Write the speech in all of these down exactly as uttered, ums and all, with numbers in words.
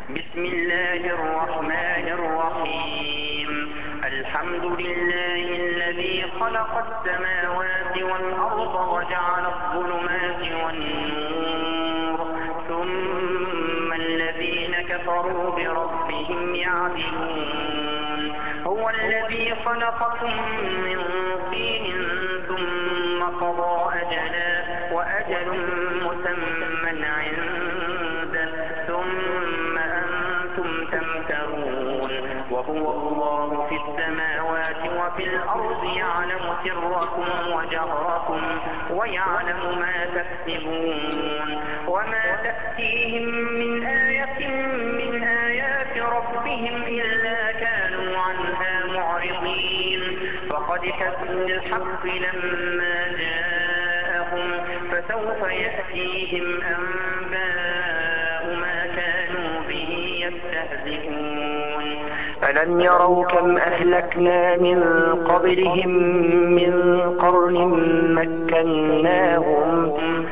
بسم الله الرحمن الرحيم. الحمد لله الذي خلق السماوات والأرض وجعل الظلمات والنور ثم الذين كفروا بربهم يعدلون. هو الذي خلقكم من طين ثم قضى أجلا وأجل مسمى عنده ثم أنتم تمترون. وهو الله في السماوات وفي الأرض يعلم سركم وجهركم ويعلم ما تكسبون. وما تأتيهم من آية من آيات ربهم إلا كانوا عنها معرضين. فقد كذبوا بالحق لما جاءهم فسوف يأتيهم أنباء ما كانوا به يستهزئون. ألم يروا كم أهلكنا من قبلهم من قرن مكناهم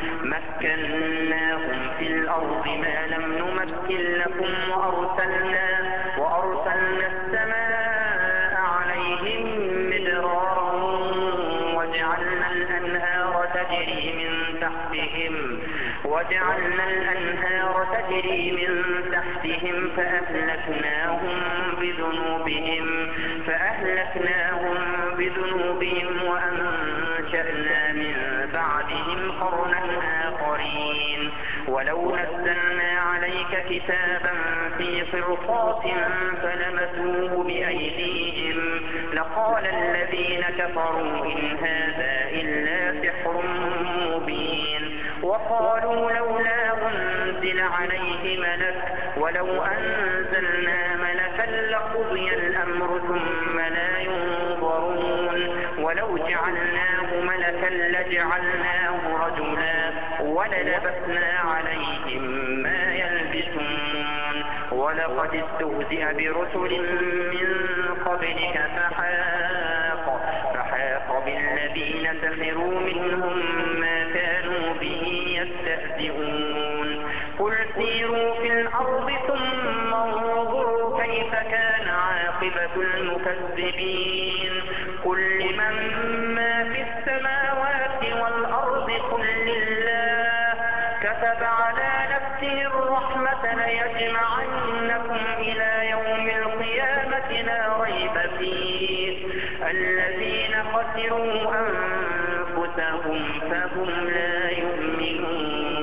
مكناهم في الأرض ما لم نمكن لكم وأرسلنا وأرسلنا السماء عليهم مدرارا وجعلنا الأنهار تجري من تحتهم وجعلنا الأنهار تجري من تحتهم فأهلكناهم بذنوبهم فأهلكناهم بذنوبهم وأنشأنا من بعدهم قرنا آخرين. ولو نزلنا عليك كتابا في قرطاس فلمسوه بأيديهم لقال الذين كفروا إن هذا إلا سحر مبين. وقالوا لولا أنزل عليه ملك ولو أنزلنا ملكا لقضي الأمر ثم لا ينظرون. ولو جعلناه ملكا لجعلناه رجلا وللبسنا عليهم ما يلبسون. ولقد استهزئ برسل من قبلك فحاق فحاق بالذين سخروا منهم ما كانوا به يستهزئون. قل سيروا في الأرض ثم انظروا كيف كان عاقبة المكذبين. قل لمن ما في السماوات والأرض قل لله كتب على نفسه الرحمة ليجمعنكم إلى يوم القيامة لا ريب فيه. الذين خسروا أنفسهم فهم لا يؤمنون.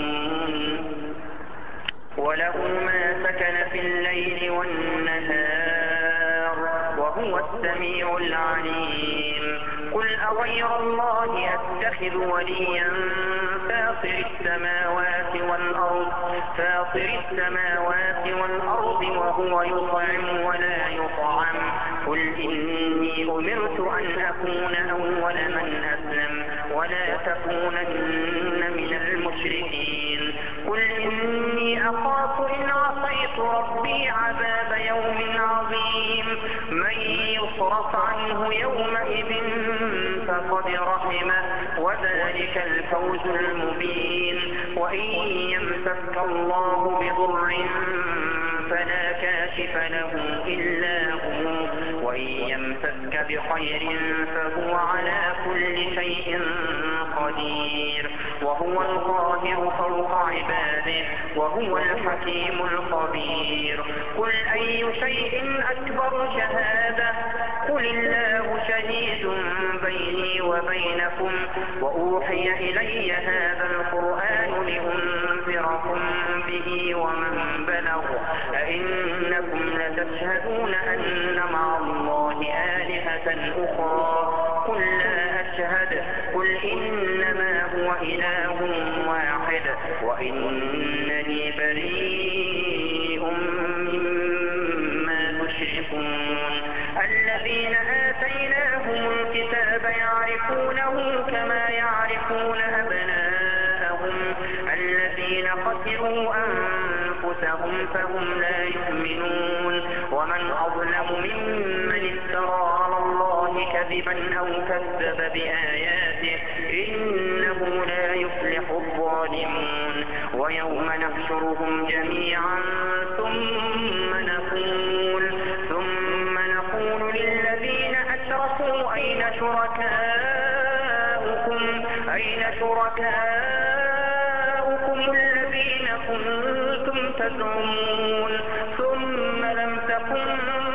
وله ما سكن في الليل والنهار وهو السميع العليم. قل أغير الله أتخذ وليا فاطر السماوات والأرض فاطر السماوات والأرض وهو يطعم ولا يطعم. قل إني أمرت أن أكون أول من أسلم ولا تكونن من المشركين. قل إني أخاف إن عصيت ربي عذاب يوم عظيم. من يصرف عنه يومئذ فقد رحمه وذلك الفوز المبين. وإن يمسك الله بضر فلا كاشف له إلا هو وإن يمسك بخير فهو على كل شيء قدير. وهو القاهر فوق عباده وهو الحكيم الخبير. قل أي شيء أكبر شهادة قل الله شهيد بيني وبينكم وأوحي إلي هذا القرآن لأنذركم به ومن بلغ. أئنكم لتشهدون أن مع الله آلهة أخرى قل لا أشهد قل إنما هو إله واحد وإنني بريء مما تشركون. الذين آتيناهم الكتاب يعرفونه كما يعرفون أبناءهم الذين خسروا أنفسهم فهم لا يؤمنون. ومن أظلم ممن افترى على الله كذبا أو كذب بآياته إنه لا يفلح الظالمون. ويوم نحشرهم جميعا ثم شركاؤكم الذين كنتم تزعمون ثم لم تكن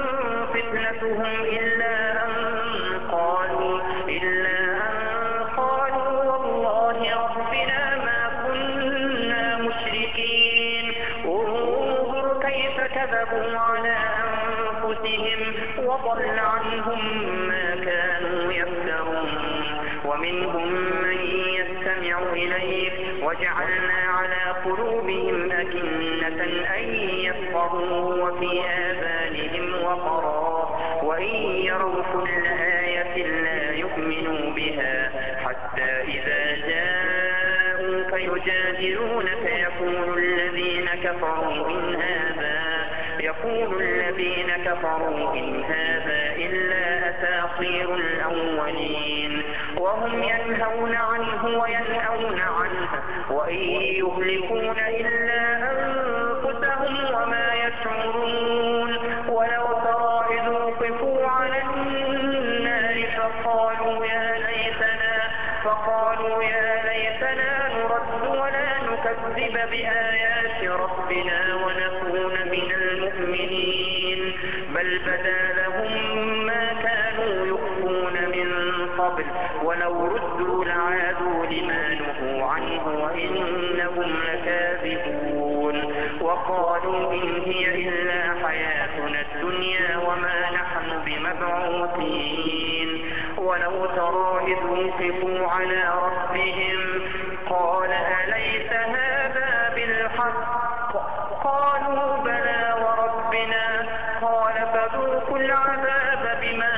فتنتهم إلا أن قالوا إلا أن قالوا والله ربنا ما كنا مشركين انظر كيف كذبوا على أنفسهم وضل عنهم ما كانوا يفترون ومنهم من يستمع إليك وجعلنا على قلوبهم أكنة أن يفقهوا وفي آذانهم وقرا وإن يروا كل آية لا يؤمنوا بها حتى إذا جاءوك يجادلونك يقول الذين كفروا إن هذا يقول الذين كفروا إن هذا إلا أساطير الأولين وهم ينهون عنه وينأون عنه وإن يهلكون إلا أنفسهم وما يشعرون ولو ترى إذ وقفوا على النار فقالوا يا ليتنا فقالوا يا ليتنا نرد ولا نكذب بآيات ربنا ونكون من المؤمنين بل بدا لهم ما كانوا يخفون من قبل ولو ردوا لعادوا لما نهوا عنه وإنهم لكاذبون وقالوا إن هي إلا حياتنا الدنيا وما نحن بمبعوثين ولو ترى إذ وقفوا على ربهم قال أليس هذا بالحق قالوا بلى وربنا قال فذوقوا العذاب بما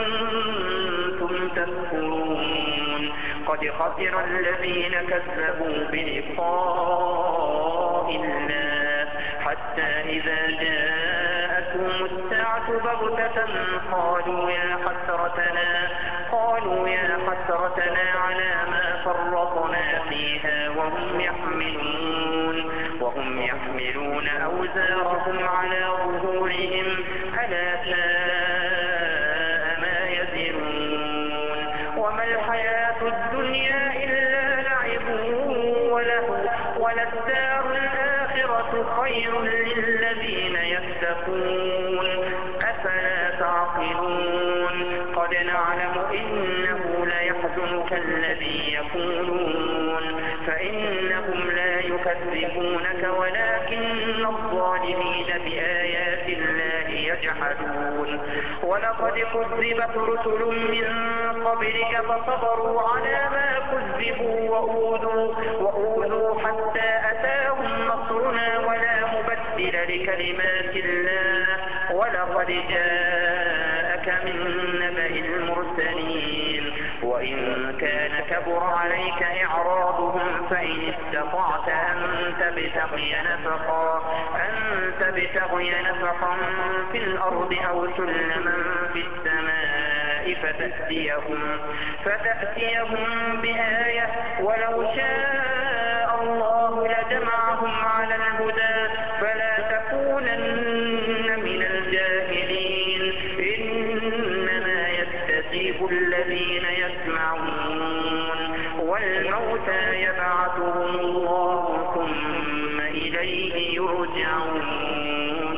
كنتم تكفرون قد خسر الذين كذبوا بلقاء الله حتى إذا جاءتهم الساعة بغتة قالوا يا حسرتنا قالوا يا حسرتنا على ما فرطنا فيها وهم يحملون وهم يحملون أوزارهم على ظهورهم ألا ساء ما يزرون وما الحياة الدنيا إلا لعب وله وللدار الآخرة خير للذين يتقون أفلا تعقلون قد نعلم إنه ليحزنك الذي يقولون فإنهم لا يكذبونك ولكن الظالمين بآيات الله يجحدون ولقد كذبت رسل من قبلك فصبروا على ما كذبوا وأوذوا, وأوذوا حتى أتاهم نصرنا ولا مبدل لكلمات الله ولقد جاءك من نبأ المرسلين وإن كان كبر عليك إعراضهم فإن استطعت أن تبتغي نفقا أن تبتغي نفقا في الأرض أو سلما في السماء فتأتيهم فتأتيهم بآية ولو شاء الله لجمعهم على الهدى فلا تكونن من الجاهلين إنما يستجيب الذين يسمعون والموتى يبعثهم الله ثم إليه يرجعون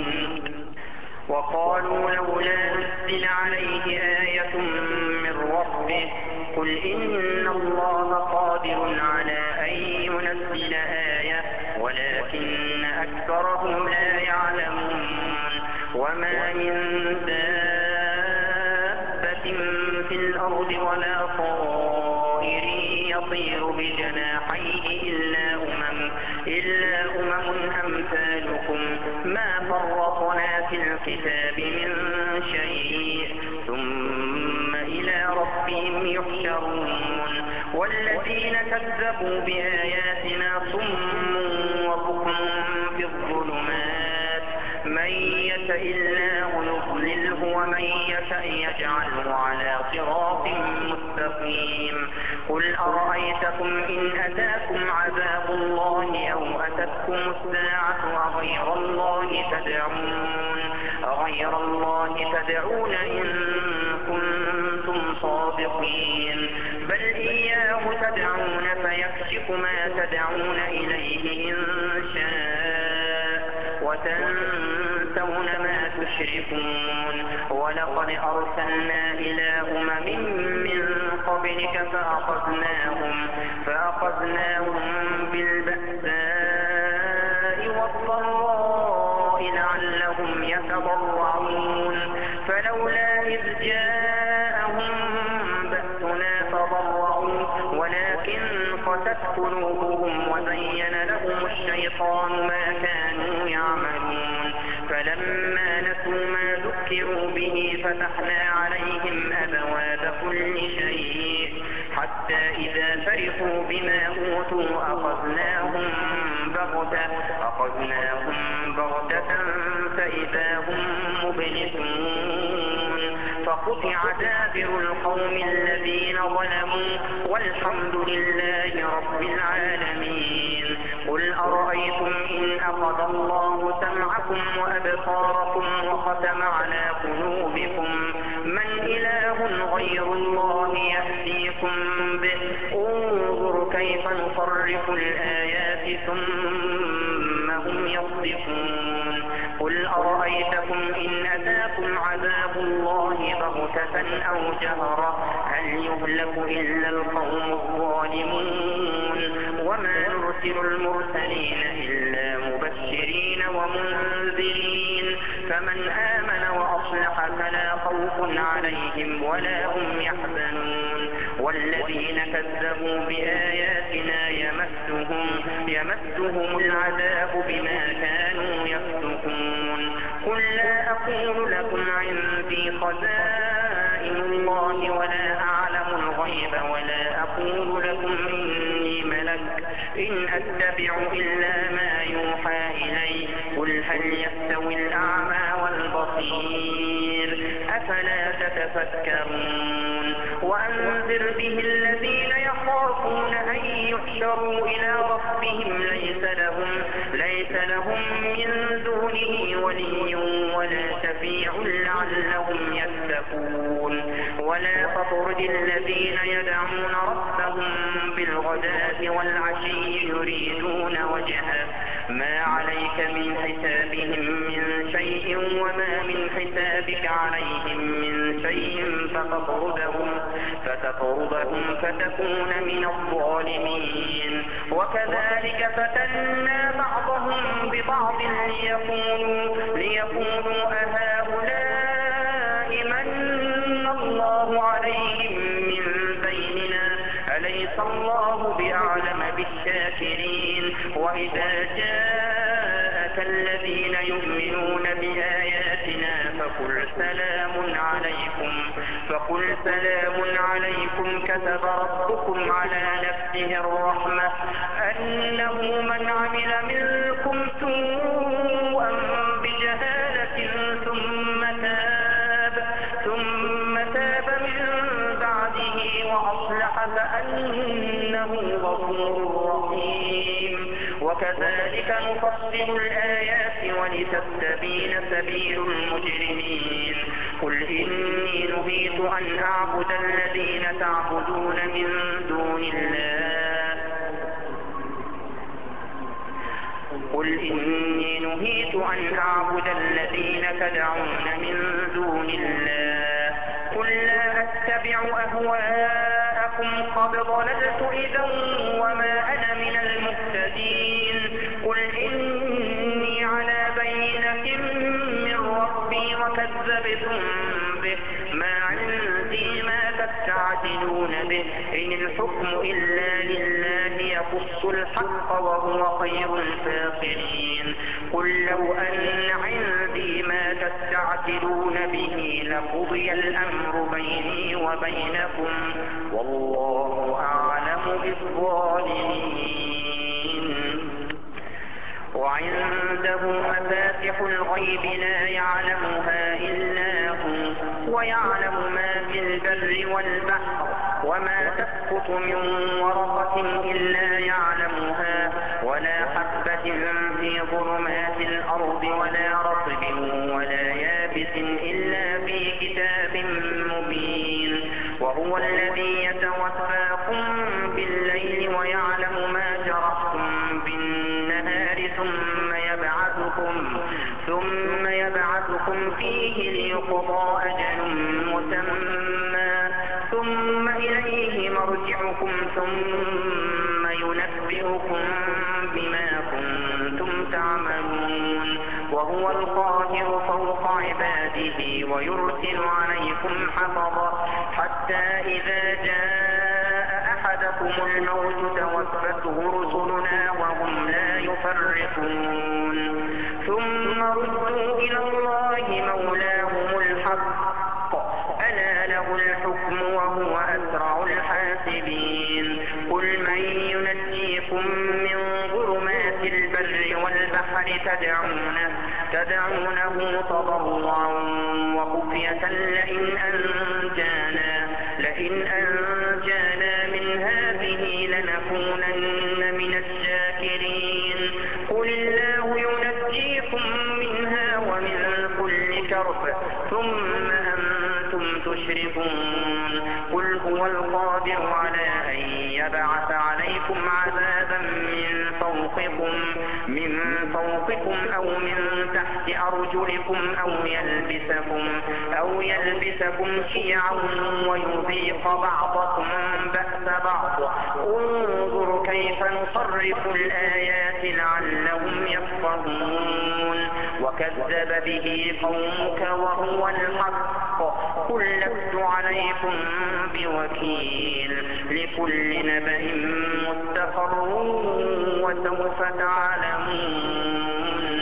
وقالوا لولا نزل عليه آية من ربه قل إن الله قادر على أن ينزل آية ولكن أكثرهم لا يعلمون وما من دابة في الأرض ولا طائر يطير بجناحيه إلا أمم إلا أمم أمثالكم ما فرطنا في الكتاب من شيء ثم إلى ربهم يحشرون والذين كذبوا بآياتنا صم وبكم في الظلمات من يشاء الله يضلله ومن يشاء يجعله على صراط مستقيم قل أرأيتكم إن أتاكم عذاب الله أو أتتكم الساعة أغير الله تدعون أغير الله تدعون إن كنتم صادقين بل إياه تدعون فيكشف ما تدعون إليه إن شاء وتنسون ما تشركون. ولقد أرسلنا إلى أمم من قبلك فأخذناهم, فأخذناهم بالبأساء والضراء لعلهم يتضرعون فلولا إذ جاءهم بأسنا تضرعوا ولكن قست قلوبهم وزين لهم الشيطان ما كانوا يعملون. فلما نسوا ما ذكروا به فتحنا عليهم أبواب كل شيء حتى إذا فرحوا بما أوتوا أخذناهم بغتة, أخذناهم بغتة فإذا هم مبلسون. فقطع دابر القوم الذين ظلموا والحمد لله رب العالمين. قل أرأيتم إن أخذ الله سمعكم وأبصاركم وختم على قلوبكم من إله غير الله يأتيكم به انظر كيف نصرف الآيات ثم هم يصدقون. قل أرأيتكم إن أتاكم عذاب الله بغتة أو جهرة هل يهلك إلا القوم الظالمون. وما نرسل المرسلين إلا مبشرين ومنذرين فمن آمن وأصلح فلا خوف عليهم ولا هم يحزنون. والذين كذبوا بآياتنا يمسهم, يمسهم العذاب بما كانوا يفسقون. قل لا أقول لكم عندي خزائن الله ولا أعلم الغيب ولا أقول لكم إني ملك إن أتبع إلا ما يوحى إلي قل هل يستوي الأعمى والبصير أفلا تتفكرون. وأنذر به الذين يخافون أن يحشروا إلى ربهم ليس لهم, ليس لهم من دونه ولي ولا شفيع لعلهم يتقون. ولا تطرد الذين يدعون ربهم بالغداة والعشي يريدون وجهه ما عليك من حسابهم من شيء وما من حسابك عليهم من شيء فتطردهم, فتطردهم فتكون من الظالمين. وكذلك فتنا بعضهم ببعض ليقولوا, ليقولوا أهؤلاء من الله عليهم من بيننا أليس الله بأعلم بالشاكرين. وإذا جاءك الذين يؤمنون بآياتنا فقل سلام عليكم, فقل سلام عليكم كتب ربكم على نفسه الرحمة أنه من عمل منكم سوءا بجهالة ثم تاب, ثم تاب من بعده وأصلح فأنه غفور رحيم. وكذلك نفصل الآيات ولتستبين سبيل المجرمين. قل إني نهيت أن أعبد الذين تعبدون من دون الله قل إني نهيت أن أعبد الذين تدعون من دون الله قل لا أتبع أهواءكم قد ضللت إذا وما أنا من المهتدين. قل إني على بينة من ربي وكذبتم به ما عندي ما تستعجلون به إن الحكم إلا لله يقص الحق وهو خير الفاصلين. قل لو أن عندي ما تستعجلون به لقضي الأمر بيني وبينكم والله أعلم بالظالمين. وعنده مفاتح الغيب لا يعلمها إلا هو ويعلم ما في البر والبحر وما تسقط من ورقة إلا يعلمها ولا حبة في ظلمات الأرض ولا رطب ولا يابس إلا في كتاب مبين. وهو الذي يتوفى ثم يبعثكم ثم يبعثكم فيه ليقضى أجل مسمى ثم إليه مرجعكم ثم ينبئكم بما كنتم تعملون وهو القاهر فوق عباده ويرسل عليكم حفظا حتى إذا جاء أحدكم الموت توفته رسلنا وهم لا يفرقون ثم ردوا إلى الله مولاهم الحق ألا له الحكم وهو أسرع الحاسبين قل من ينجيكم من ظلمات البر والبحر تدعونه, تدعونه تضرعا وخفية لئن أنجانا, لئن أنجانا من هذه لنكونن من الشاكرين قل الله ينجيكم منها ومن كل كرب ثم أنتم تشركون قل هو القادر على أن يبعث عليكم عذابا من فوقكم من فوقكم أو من تحت أرجلكم أو يلبسكم أو يلبسكم شيعا ويذيق بعضكم بأس بعض انظر كيف نصرف الآيات لعلهم يفقهون وكذب به قومك وهو الحق قل لست عليكم بوكيل لكل نبأ مستقر وسوف تعلمون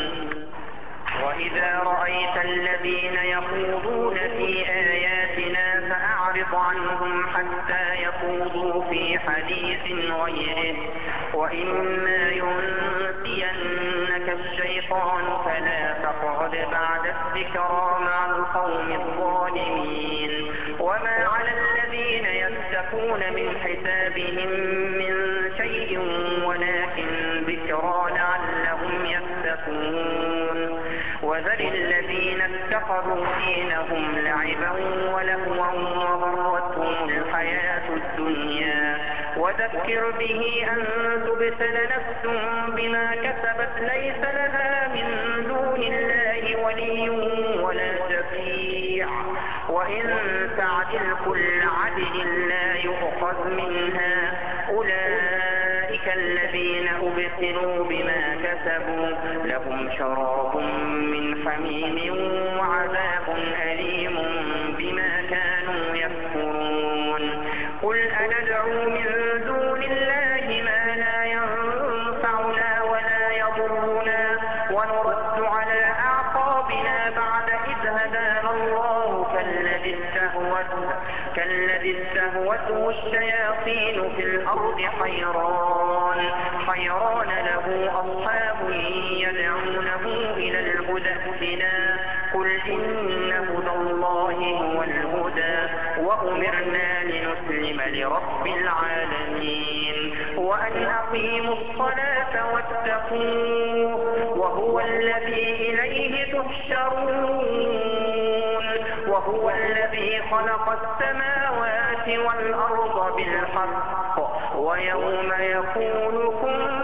وإذا رأيت الذين يخوضون في آياتنا فأعرض عنهم حتى يخوضوا في حديث غيره وإما ينسينك الشيطان فلا تقعد بعد الذكرى مع القوم الظالمين وما على الذين يتقون من حسابهم من شيء ولكن ذكرى لعلهم يتقون وذر الذين اتخذوا دينهم لعبا ولهوا وغرتهم الحياة الدنيا وذكر به أن تبتل نفس بما كسبت ليس لها من دون الله ولي ولا شفيع وإن تعدل كل عدل لا يؤخذ منها أولئك الذين أبتلوا بما كسبوا لهم شراب من حميم وعذاب أليم بما كانوا يكفرون قل أندعو من دون الله ما لا ينفعنا ولا يضرنا ونرد على أعقابنا بعد إذ هدانا الله كالذي استهوته كالذي استهوته الشياطين في الأرض حيران حيران له أصحاب يدعونه إلى الهدى ائتنا قل إن هدى الله هو الهدى وأمرنا لنسلم لرب العالمين وأن أقيموا الصلاة واتقوه وهو الذي إليه تحشرون وهو الذي خلق السماوات والأرض بالحق ويوم يقول كن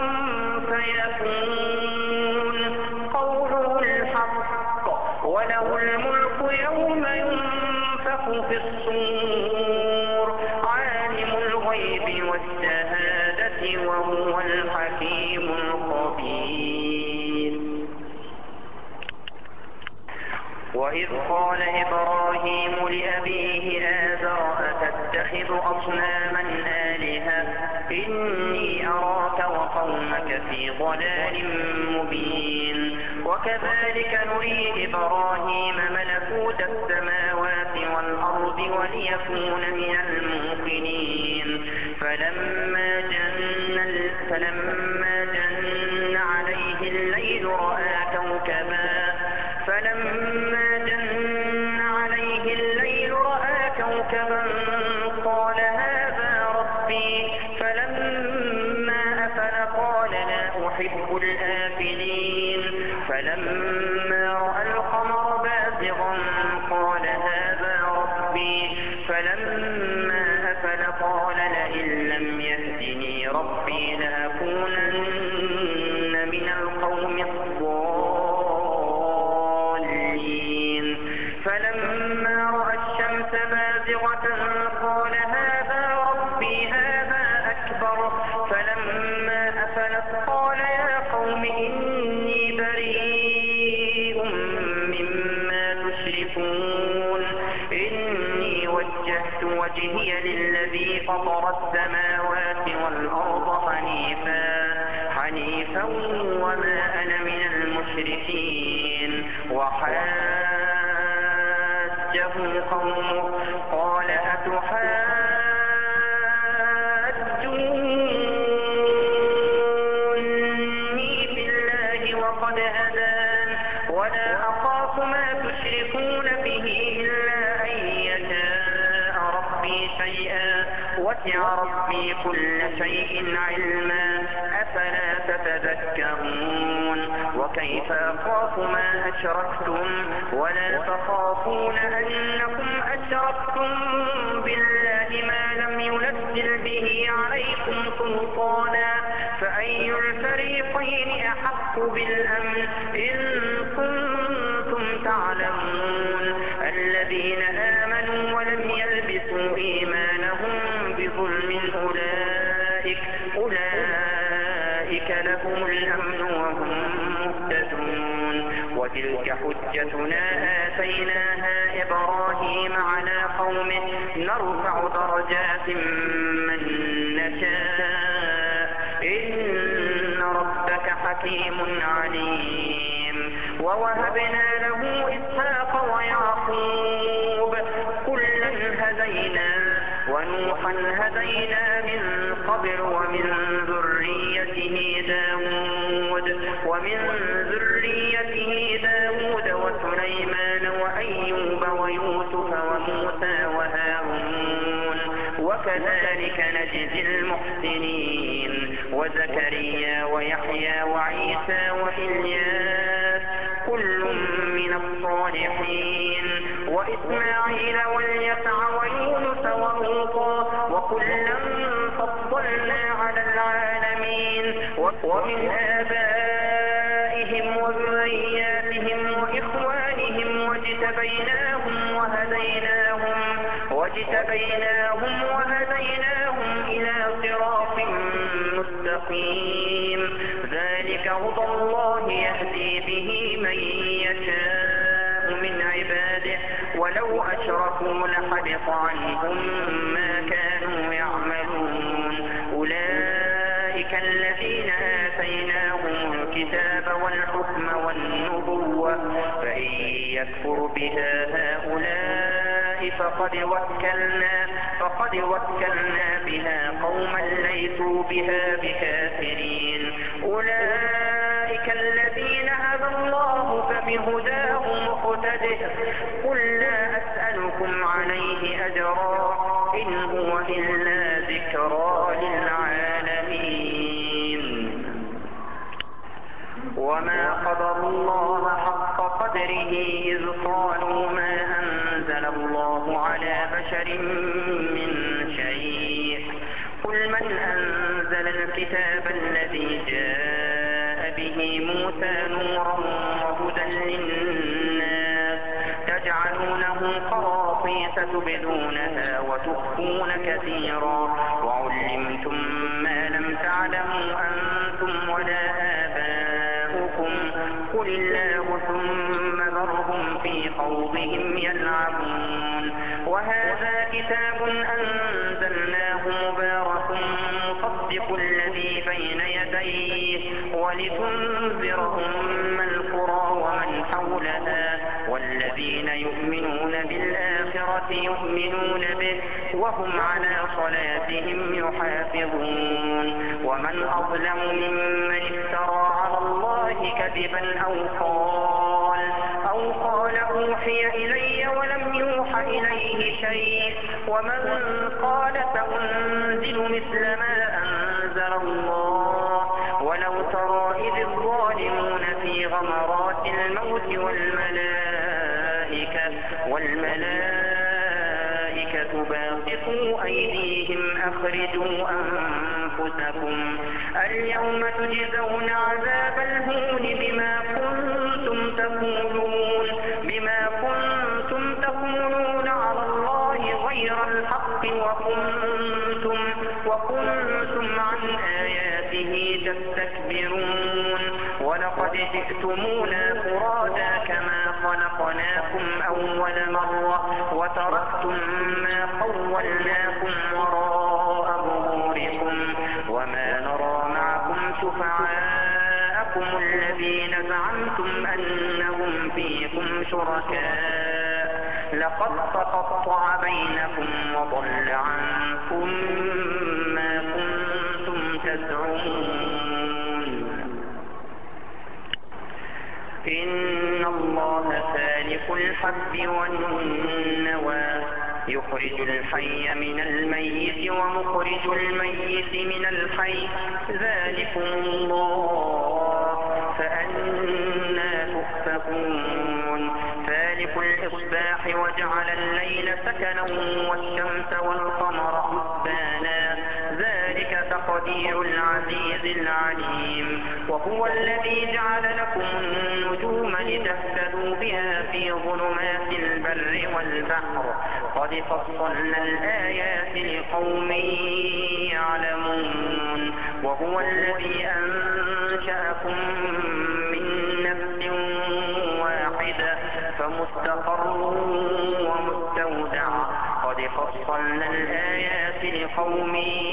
فيكون قوله الحق وله الملك يوم ينفخ في الصور عالم الغيب والشهادة وهو الحكيم الخبير وإذ قال إبراهيم لأبيه آزر أتتخذ أصناما آلهة إني أراك وقومك في ضلال مبين وكذلك نري إبراهيم ملكوت السماوات والأرض وليكون من الموقنين فلما جن, فلما جن عليه الليل رأى كوكبا فلما جن عليه الليل رأى كوكبا قال هذا ربي فلما أفل قال لا أحب الآفلين فلما رأى القمر بازغا قال هذا ربي فلما أفل قال لئن لم يهدني ربي لأكونن من القوم وجهي للذي فطر السماوات والأرض حنيفا حنيفا وما أنا من المشركين. وحاجه قومه قال أتحاجوني في الله وقد هدان ولا أخاف ما تشركون به إلا أن يشاء ربي شيئا وسع ربي كل شيء علما أفلا تتذكرون. وكيف أخاف ما أشركتم ولا تخافون أنكم أشركتم بالله ما لم ينزل به عليكم سلطانا فأي الفريقين أحق بالأمن إن كنتم تعلمون. الذين آمنوا ولم يلبسوا إيمانهم بظلم أولئك أولئك لهم الأمن وهم مهتدون. وتلك حجتنا آتيناها إبراهيم على قومه نرفع درجات من نشاء إن ربك حكيم عليم. ووهبنا له إسحاق ويعقوب كلا هدينا ونوحا هدينا من قبل ومن ذريته داود ومن ذريته داود وسليمان وأيوب ويوسف وموسى وهارون وكذلك نجزي المحسنين. وزكريا ويحيى وعيسى وإلياس كل من الصالحين وإسماعيل واليسع ويونس ولوطا وكلا فضلنا على العالمين. ومن آبائهم وذرياتهم وإخوانهم واجتبيناهم وهديناهم واجتبيناهم وهديناهم إلى صراط مستقيم. ذلك هدى الله يهدي به من يشاء من عباده ولو أشركوا لحبط عنهم ما كانوا يعملون. أولئك الذين آتيناهم الكتاب والحكم والنبوة فإن يكفر بها هؤلاء فقد وكلنا فقد وكلنا بها قوما ليسوا بها بكافرين. أولئك الذين هدى الله فبهداه مقتده قل لا أسألكم عليه أجرا إن هو إلا ذكرى للعالمين. وما قدر الله حق قدره إذ قالوا ما أنزل الله على بشر من شيء قل من أنزل الكتاب الذي جاء به موسى نورا وهدى للناس تجعلونه قراطيس تبدونها وتخفون كثيرا وعلمتم ما لم تعلموا أنتم ولا آباؤكم قل الله ثم ذرهم في خوضهم يلعبون. وهذا كتاب أنزلناه مبارك مصدق الذي بين يديه ولتنذر أم القرى ومن حولها والذين يؤمنون بالآخرة يؤمنون به وهم على صلاتهم يحافظون. ومن أظلم ممن افترى على الله كذبا أو قال أو قال أوحي إلي ولم يوحى إليه شيء ومن قال سأنزل مثل ما أنزل الله ولو ترى إذ الظالمون في غمرات الموت والملائكة والملائكة باسطوا أيديهم أخرجوا أنفسكم اليوم تجزون عذاب الهون بما كنتم تقولون بما كنتم تقولون على الله غير الحق وكنتم وكنتم عن آياته تستكبرون. ولقد جئتمونا فرادا كما خلقناكم أول مرة وتركتم ما خولناكم وراء ظهوركم وما نرى معكم شفعاءكم الذين زعمتم أنهم فيكم شركاء لقد تقطع بينكم وضل عنكم ما كنتم تزعمون. إن الله فالق الحب والنوى يخرج الحي من الميت ومخرج الميت من الحي ذلكم الله فأنى تؤفكون. فالق الإصباح وجعل الليل سكنا والشمس والقمر حسبانا ذلك تقدير العزيز العليم. وهو الذي جعل لكم النجوم لتهتدوا بها في ظلمات البر والبحر قد فصلنا الآيات لقوم يعلمون. وهو الذي أنشأكم من نفس واحدة فمستقر ومستودع قد فصلنا الآيات لقوم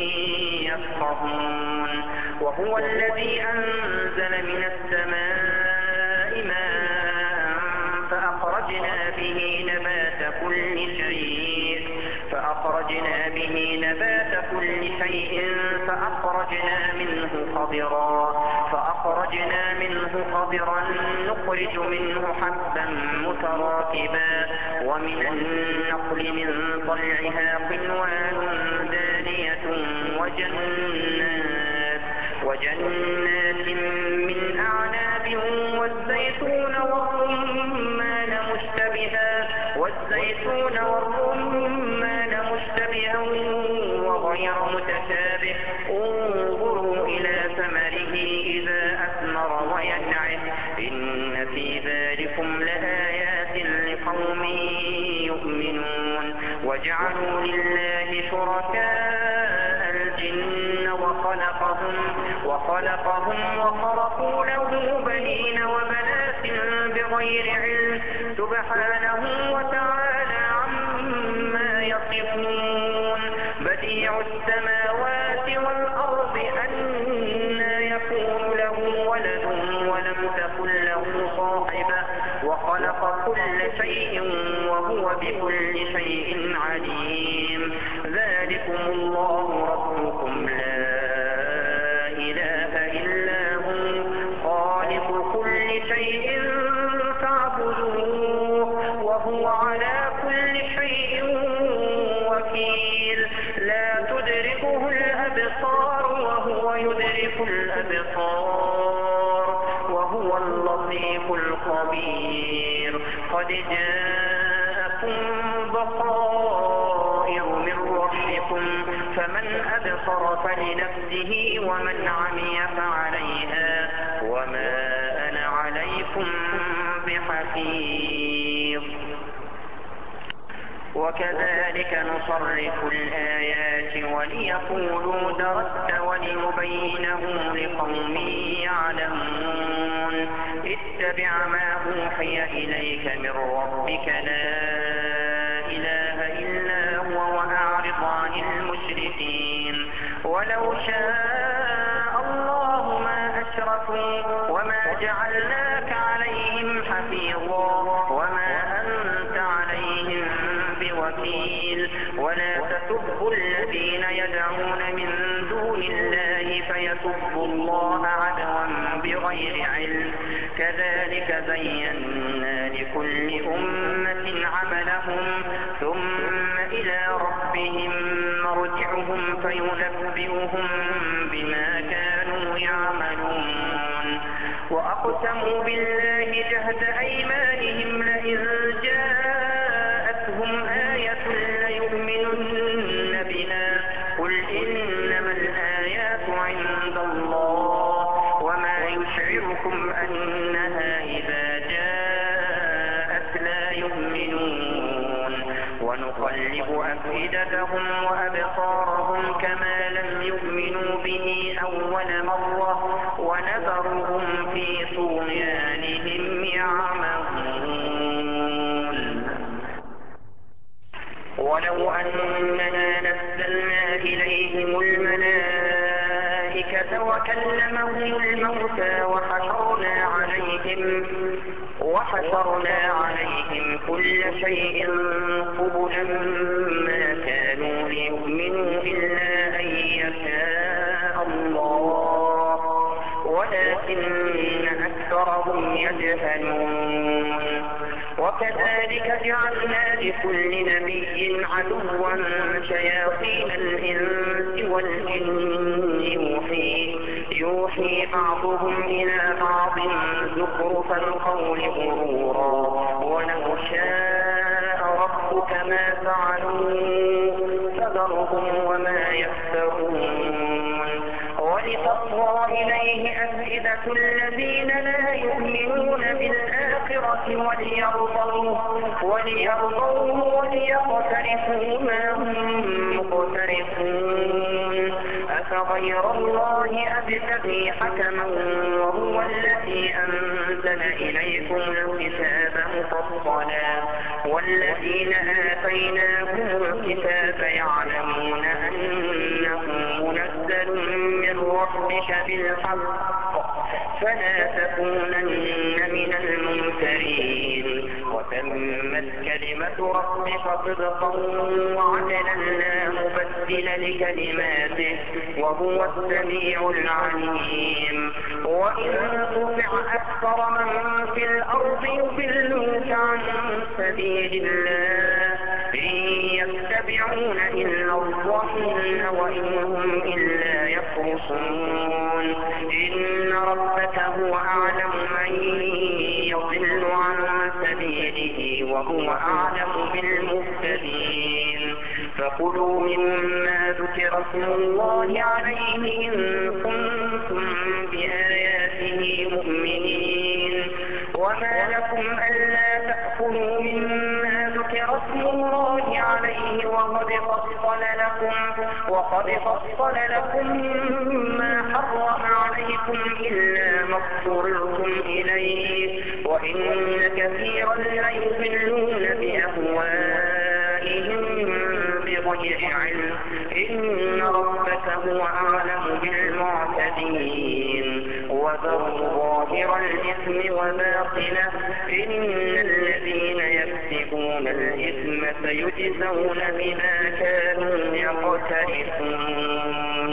يفقهون. وهو الذي أنزل من السماء ماء فأخرجنا به نبات كل شيء فأخرجنا به نبات كل شيء فأخرجنا منه خضرا فأخرجنا منه خضرا نخرج منه حبا متراكبا ومن النخل من طلعها قنوان دانية وجنات وجنات من أعناب والزيتون والرمان مشتبها والزيتون والرمان مشتبها وغير متشابه انظروا إلى ثمره إذا أثمر وينعه إن في ذلكم لآيات لقوم يؤمنون. وجعلوا لله شركاء الجن وخلقهم وخلقهم وخرقوا له بنين وبنات بغير علم سبحانه وتعالى عما يصفون. بديع السماوات والأرض أنى يكون له ولد ولم تكن له صاحبة وخلق كل شيء وهو بكل شيء عليم. ذلكم الله ربكم لا إله إلا هو خالق كل شيء فاعبدوه وهو على كل شيء وكيل. لا تدركه الأبصار وهو يدرك الأبصار وهو اللطيف الخبير. قد جاءكم بصائر من ربكم فمن أبصر فلنفسه ومن عمي فعليها وما أنا عليكم بحفيظ. وكذلك نصرف الآيات وليقولوا درست ولنبينه لقوم يعلمون. اتبع ما أوحي إليك من ربك لا إله إلا هو وأعرض عن المشركين. ولو شاء الله ما أشركوا وما جعلناك عليهم حفيظا وما أنت عليهم بوكيل. ولا تسبوا الذين يدعون من دون الله فيسبوا الله عدوا بغير علم كذلك زينا لكل أمة عملهم ثم إلى ربهم مرجعهم فينبئهم بما كانوا يعملون. وأقسموا بالله جهد أيمانهم لئن جاءتهم آية ليؤمنن بها قل إنما الآيات عند الله وما يشعركم أنها إذا جاءت لا يؤمنون. ونقلب أفئدتهم وأبصارهم كما لم يؤمنوا به أول مرة ونذرهم في طغيانهم يعمهون. ولو أننا نزلنا إليهم الملائكة وكلمهم الموتى وحشرنا عليهم وحشرنا عليهم كل شيء قبلا ما كانوا ليؤمنوا إلا أن يشاء الله ولكن أكثرهم يجهلون. وكذلك جعلنا لكل نبي عدوا شياطين الإنس والجن يوحي, يوحي بعضهم إلى بعض زخرف القول غرورا ولو شاء ربك ما فعلوا فذرهم وما يفترون. ولتصغى إليه أفئدة الذين لا يؤمنون بالآخرة وليرضوه وليرضوه وليقترفوا ما هم مقترفون. أفغير الله أبتغي حكما وهو الذي أنزل إليكم الكتاب مفصلا والذين آتيناهم الكتاب يعلمون أنه منزل من ربك بالحق فلا تكونن من الممترين. وتمت كلمة ربك صدقا وعدلا لا مبدل لكلماته وهو السميع العليم. وإن تطع أكثر من في الأرض يضلوك عن سبيل الله إن يتبعون إلا الظن وإن هم إلا يخرصون. إن ربك هو أعلم من يضل عن سبيله وهو أعلم بالمهتدين. فكلوا مما ذكر اسم الله عليه إن كنتم بآياته مؤمنين. وما لكم ألا تأكلوا مما ذكر اسم الله عليه وقد فصل لكم وقد فصل لكم ما حرم عليكم إلا ما اضطررتم إليه وإن كثيرا ليضلون بأهوائهم بغير علم. إن ربك هو أعلم بالمعتدين. وذروا ظاهر الإثم وباطنه إن الذين يكسبون الإثم سيجزون بما كانوا يقترفون.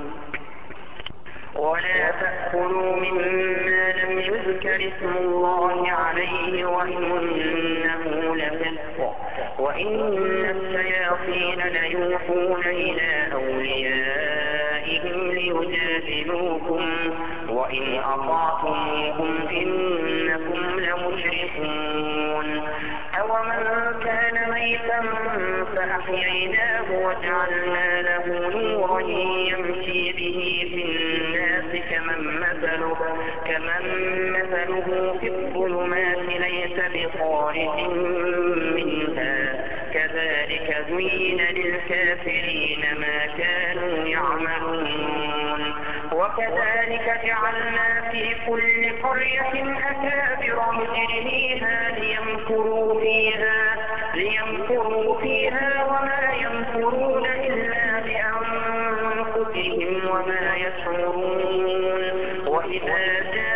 ولا تأكلوا مما لم يذكر اسم الله عليه وإنه لفسق وإن الشياطين ليوحون إلى أوليائهم ليجادلوكم وإن أطعتموهم إنكم لمشركون. أومن كان ميتا فأحييناه وجعلنا له نورا يمشي به في الناس كمن مثله, كمن مثله في الظلمات ليس بخارج منها كذلك زين للكافرين ما كانوا يعملون. وكذلك جعلنا في كل قرية أكابر مجرميها ليمكروا فيها, ليمكروا فيها وما يمكرون إلا بأنفسهم وما يشعرون. وإذا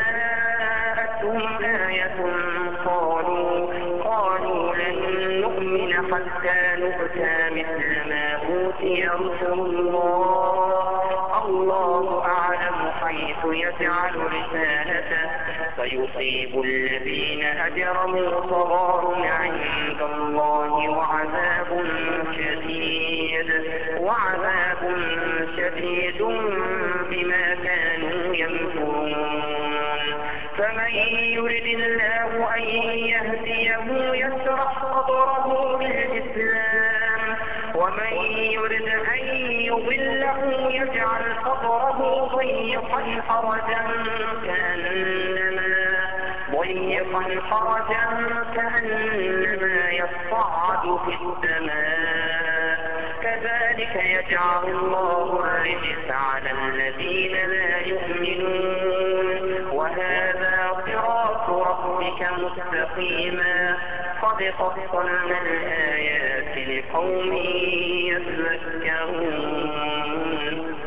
جاءتهم آية قالوا قالوا لن نؤمن حتى نؤتى مثل ما أوتي رسل الله الله أعلم حيث يجعل رسالته فيصيب الذين أجرموا صغار عند الله وعذاب شديد وعذاب شديد بما كانوا يمكرون. فمن يرد الله أن يهديه يشرح صدره للإسلام ومن يرد أن يضله يجعل صدره ضيقا حرجا كأنما ضيقا حرجا كأنما يصعد في السماء كذلك يجعل الله الرجس على الذين لا يؤمنون. وهذا صراط ربك مستقيما قد فصلنا الآيات لقوم يذكرون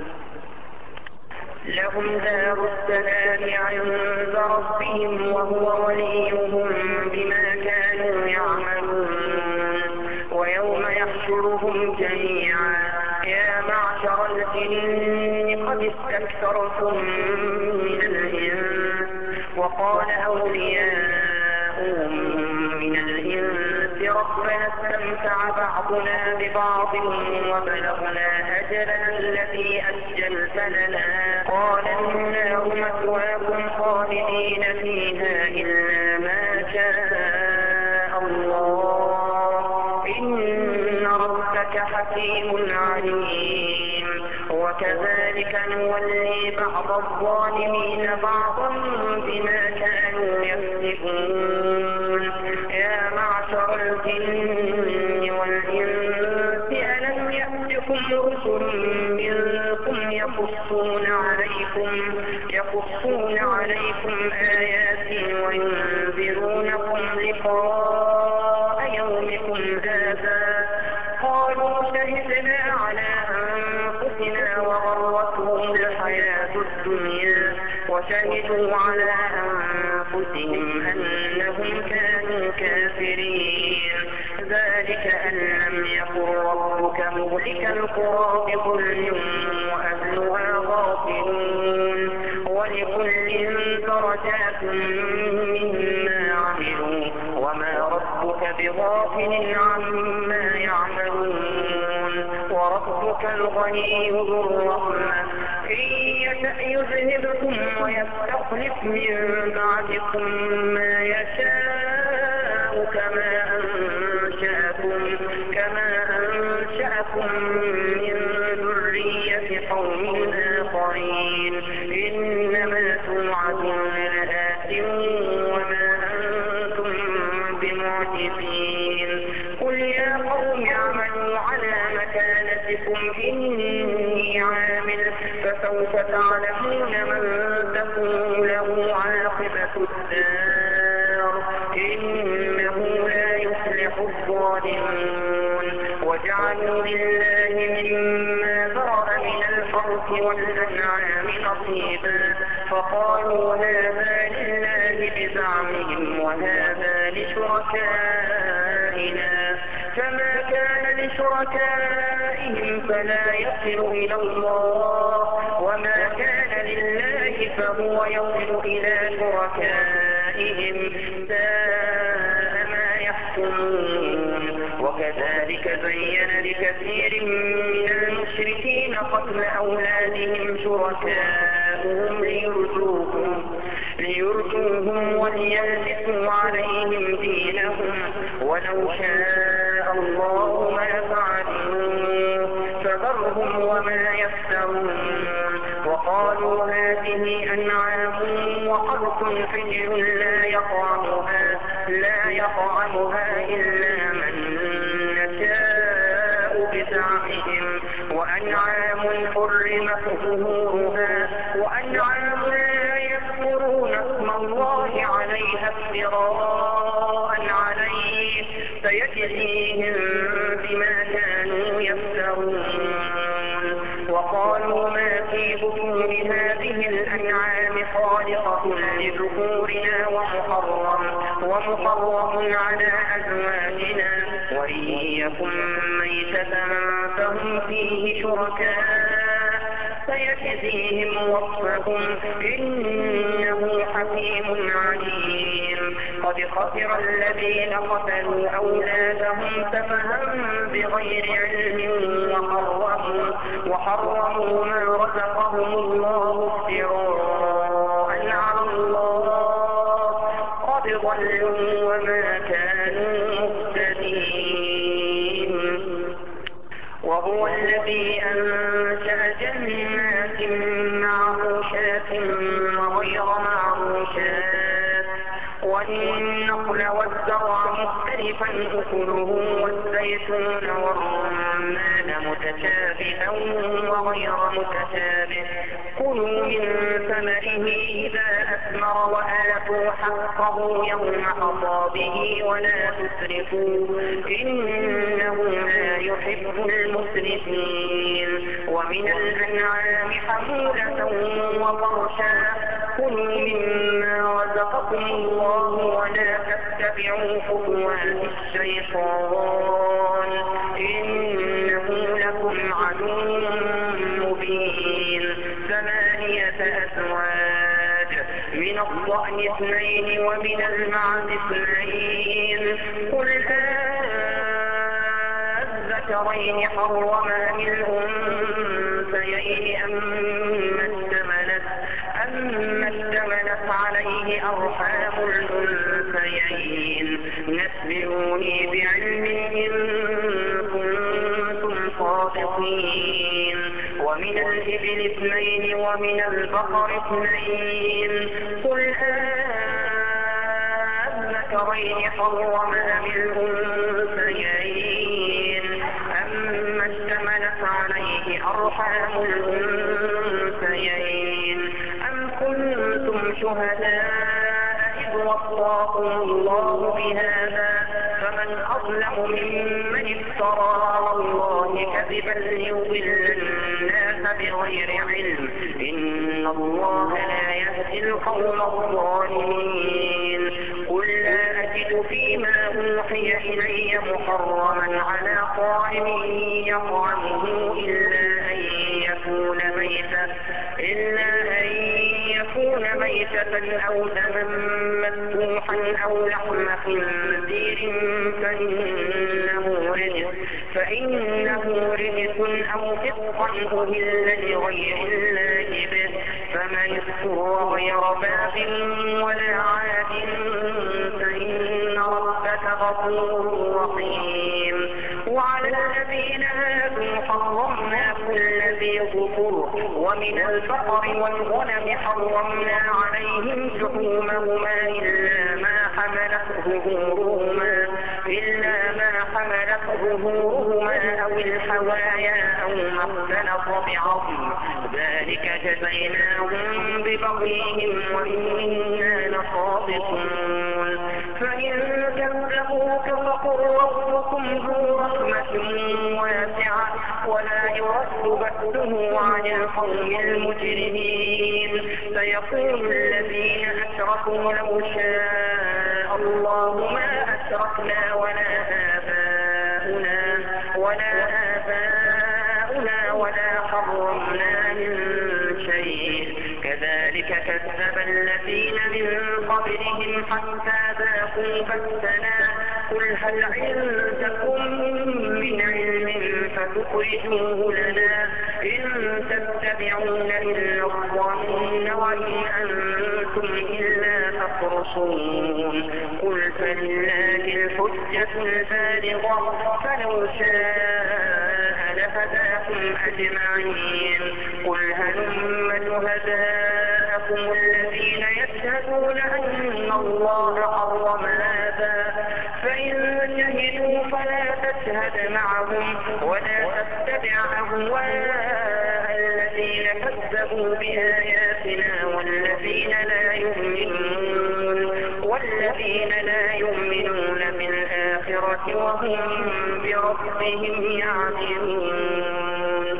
لهم دار السلام عند ربهم وهو وليهم بما كانوا يعملون ويوم يحشرهم جميعا يا معشر الجن قد استكثرتم من الإنس وقال أولياؤهم من الإنس ربنا استمتع بعضنا ببعض وبلغنا أجلنا الذي أجلت لنا قال النار مثواكم خالدين فيها إلا ما شاء الله إن ربك حكيم عليم وكذلك نولي بعض الظالمين بعضا بما كانوا يكسبون يا معشر الجن والإنس ألم يأتكم رسل منكم يقصون عليكم يقصون عليكم آياتي وينذرونكم لقاء يومكم هذا قالوا شهدنا على أنفسنا وغرتهم الحياة الدنيا وشهدوا على أنفسهم أنهم كانوا كافرين ذلك أن لم يكن ربك مهلك القرى بظلم وأهلها غافلون ولكل درجات مما عملوا وما ربك بغافل عما يعملون وربك الغني ذو الرحمة إن يشأ يذهبكم ويستخلف من بعدكم ما يشاء كما أنشأكم كما أنشأكم من ذرية قوم آخرين إنما توعدون لآت وما أنتم بمعجزين قل يا قوم اعملوا على مكانتكم إني عامل فسوف تعلمون من تكون له عاقبة الدار إنه لا يفلح الظالمون وجعلوا لله مما ذرأ من الحرث والأنعام نصيبا فقالوا هذا لله بزعمهم وهذا لشركائنا فما كان لشركائهم فلا يصل إلى الله وما كان لله فهو يصل إلى شركائهم ساء ما يحكمون وكذلك زين لكثير من المشركين قتل أولادهم شركاؤهم ليرجوهم ليرجوهم وليلبسوا عليهم دينهم ولو شاء الله ما فعلوه فذرهم وما يفترون وقالوا هذه أنعام وحرث حجر لا يطعمها لا يطعمها إلا من نشاء بزعمهم وأنعام حرمت ظهورها وأنعام لا يذكرون اسم الله عليها افتراء عليه فيجزيهم بما كانوا يفترون وقالوا ما في بطون هذه الأنعام خالقة لذكورنا ومحرم ومحرم على أزواجنا وإن يكن ميتة فهم فيه شركاء سيجزيهم وصفهم إنه حكيم عليم قد خسر الذين قتلوا أولادهم سفها بغير علم وحرموا, وحرموا ما رزقهم الله افتراء على الله قد ضلوا وما كانوا مهتدين وهو الذي أنشأ جنات معروشات وغير معروشات والنخل والزرع مختلفا أكله والزيتون والرمان متشابها وغير متشابه كلوا من ثمره إذا أثمر وآتوا حقه يوم حصاده ولا تسرفوا إنه لا يحب المسرفين ومن الأنعام حمولة وفرشا كلوا مما رزقكم الله ولا تتبعوا خطوات الشيطان إنه لكم عدو مبين ثمانية أزواج من الضأن اثنين ومن المعز اثنين قل الذكرين حرم أم الأنثيين أما اشتملت أما اشتملت عليه أرحام الأنثيين نبئوني بعلم إن كنتم صادقين ومن الإبل اثنين ومن البقر اثنين قل الذكرين حرم أم الأنثيين أما اشتملت عليه أرحام الأنثيين أم كنتم شهداء إذ وصاكم الله بهذا فمن أظلم ممن افترى على الله كذبا ليضل الناس بغير علم إن الله لا يهدي القوم الظالمين قل لا أجد فيما أوحي إلي محرما على طاعم يطعمه إلا أن يكون ميتا إلا أن يكون ميتة أو دما مسفوحا أو لحم خنزير فإنه رجس فإنه رجس أو فسقا أهل لغير الله به فمن اضطر غير باغ ولا عاد فإن ربك غفور رحيم وعلى الذين هادوا حرمنا كل ذي ظفر ومن البقر والغنم حرمنا عليهم شحومهما إلا ما حملت ظهورهما إلا ما حملت ظهورهما أو الحوايا أو ما اختلط بعظم ذلك جزيناهم ببغيهم وإنا لصادقون فإن كذبوك فقل ربكم ذو رحمة واسعة ولا يرد بأسه عن القوم المجرمين سيقول الذين أشركوا لو شاء الله ما أشركنا ولا آباؤنا ولا آباؤنا ولا حرمنا من شيء كذلك كذب الذين من قبلهم حتى ذاقوا بأسنا قل هل عندكم من علم فتخرجوه لنا إن تتبعون إلا الظن وإن أنتم إلا تخرصون قل فلله الحجة البالغة فلو شاء لهداكم أجمعين قل هلم شهداءكم الذين يشهدون أن الله حرم هذا فإن شهدوا فلا تشهد معهم ولا تتبع أهواء الذين كذبوا بآياتنا والذين لا يؤمنون والذين لا يؤمنون بالآخرة وهم بربهم يعدلون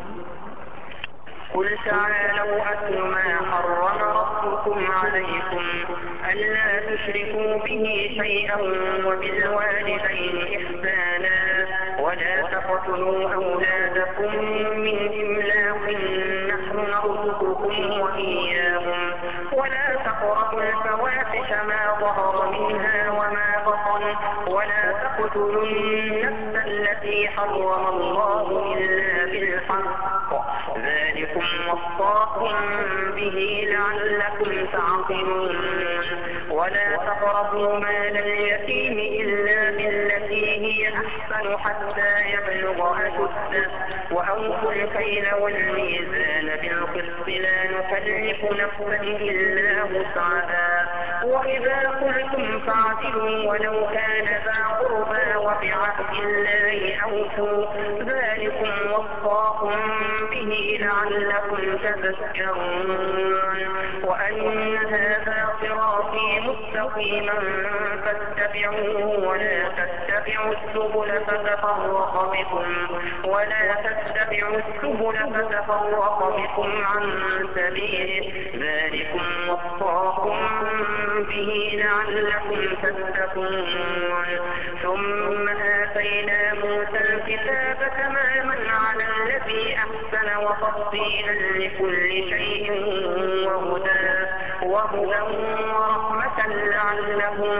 قل تعالوا أتل ما حرم ربكم عليكم ألا تشركوا به شيئا وبالوالدين إحسانا ولا تقتلوا أولادكم من إملاق نحن نرزقكم وإياهم ولا تقربوا الفواحش ما ظهر منها وما بطن ولا تقتلوا النفس التي حرم الله إلا بالحق ذلكم وصاكم به لعلكم تعقلون ولا تقربوا مال اليتيم إلا بالتي هي أحسن حتى يبلغ أشده وأوفوا الكيل والميزان بالقسط لا نكلف نفسا إلا وسعها وإذا قلتم فاعدلوا ولو كان ذا قربى وبعهد الله أوفوا ذلكم وصاكم به لعلكم تذكرون وأن هذا صراطي مستقيما فاتبعوه ولا تتبعوا السبل فتفرق بكم ولا تتبعوا السبل فتفرق بكم عن سبيله ذلكم وصاكم به لعلكم تتقون ثم آتينا موسى الكتاب تماما على الذي أحسن وتفصيلا لكل شيء وهدى وهدى ورحمة لعلهم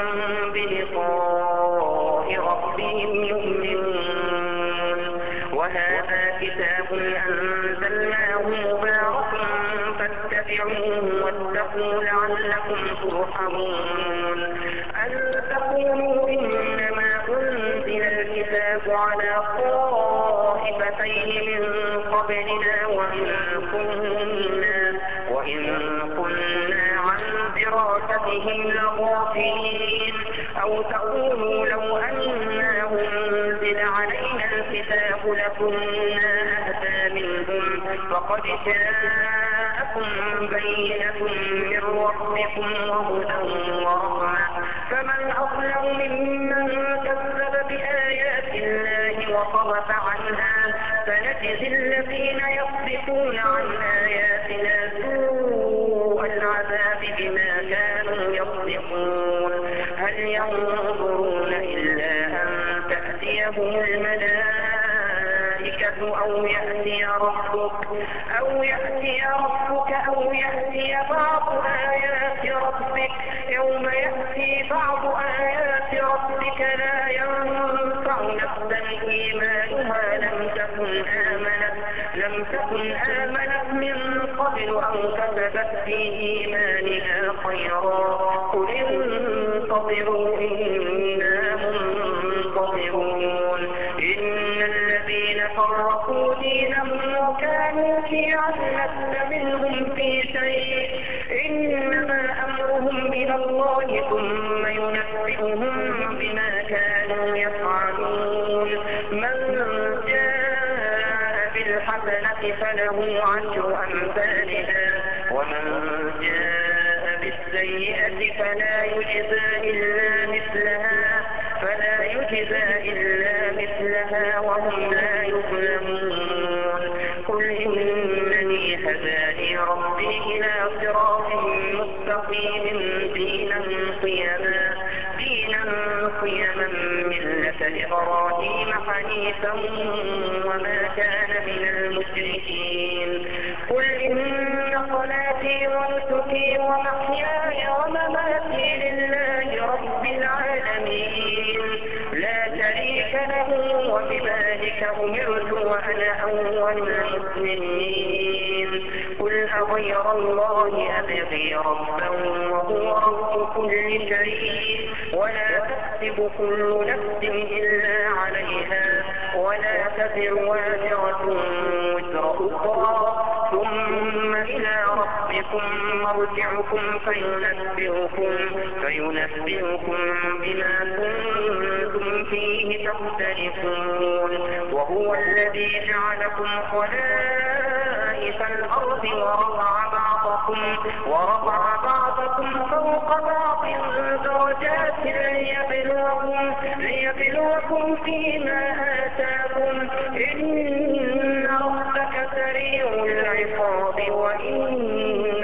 بلقاء ربهم يؤمنون وهذا كتاب أنزلناه مبارك فاتبعوه واتقوا لعلكم ترحمون أن تقولوا إنما أنزل الكتاب على طائفتين من قبلنا وإن كنا وإن كنا عن دراستهم لغافلين أو تقولوا لو أنا أنزل علينا الكتاب لكنا أهدى منهم فقد جاءكم بينة من ربكم وهدى ورحمة فمن أظلم ممن كذب بآيات الله وصرف عنها سنجزي الذين يصدفون عن آياتنا سوء العذاب بما كانوا يصدقون هل ينظرون إلا أن تأتيهم الملائكة أو يأتي ربك أو يأتي ربك أو يأتي بعض آيات ربك يوم يأتي بعض آيات ربك لا ينفع نفسا إيمانها لم تكن آمنت لم تكن آمنت من قبل أو كسبت في إيمانها خيرا قل انتظروا إنا منتظرون إن الذين فرقوا دينهم وكانوا شيعا لست منهم في شيء إنما أمرهم إلى الله ثم ينبئهم بما كانوا يفعلون من جاء بالحسنة فله عشر أمثالها ومن جاء بالسيئة فلا يجزى إلا مثلها فلا يجزى إلا مثلها وهم لا يظلمون قل إنني هداني ربي إلى صراط مستقيم دينا قيما دينا قيما ملة إبراهيم حنيفا وما كان من المشركين قل إن صلاتي ونسكي ومحياي ومماتي لله رب العالمين لا شريك له وبذلك أمرت وأنا أول المسلمين قل أغير الله أبغي ربا وهو رب كل شيء ولا تكسب كل نفس إلا عليها ولا تزر وازرة وزر أخرى ثم إلى ربكم مرجعكم فينبئكم فينبئكم بما كنتم فيه تختلفون وهو الذي جعلكم خلائف الأرض ورفع بعضكم ورفع بعضكم فوق بعض درجات ليبلوكم ليبلوكم فيما آتاكم إن ربك سريع العقاب وإن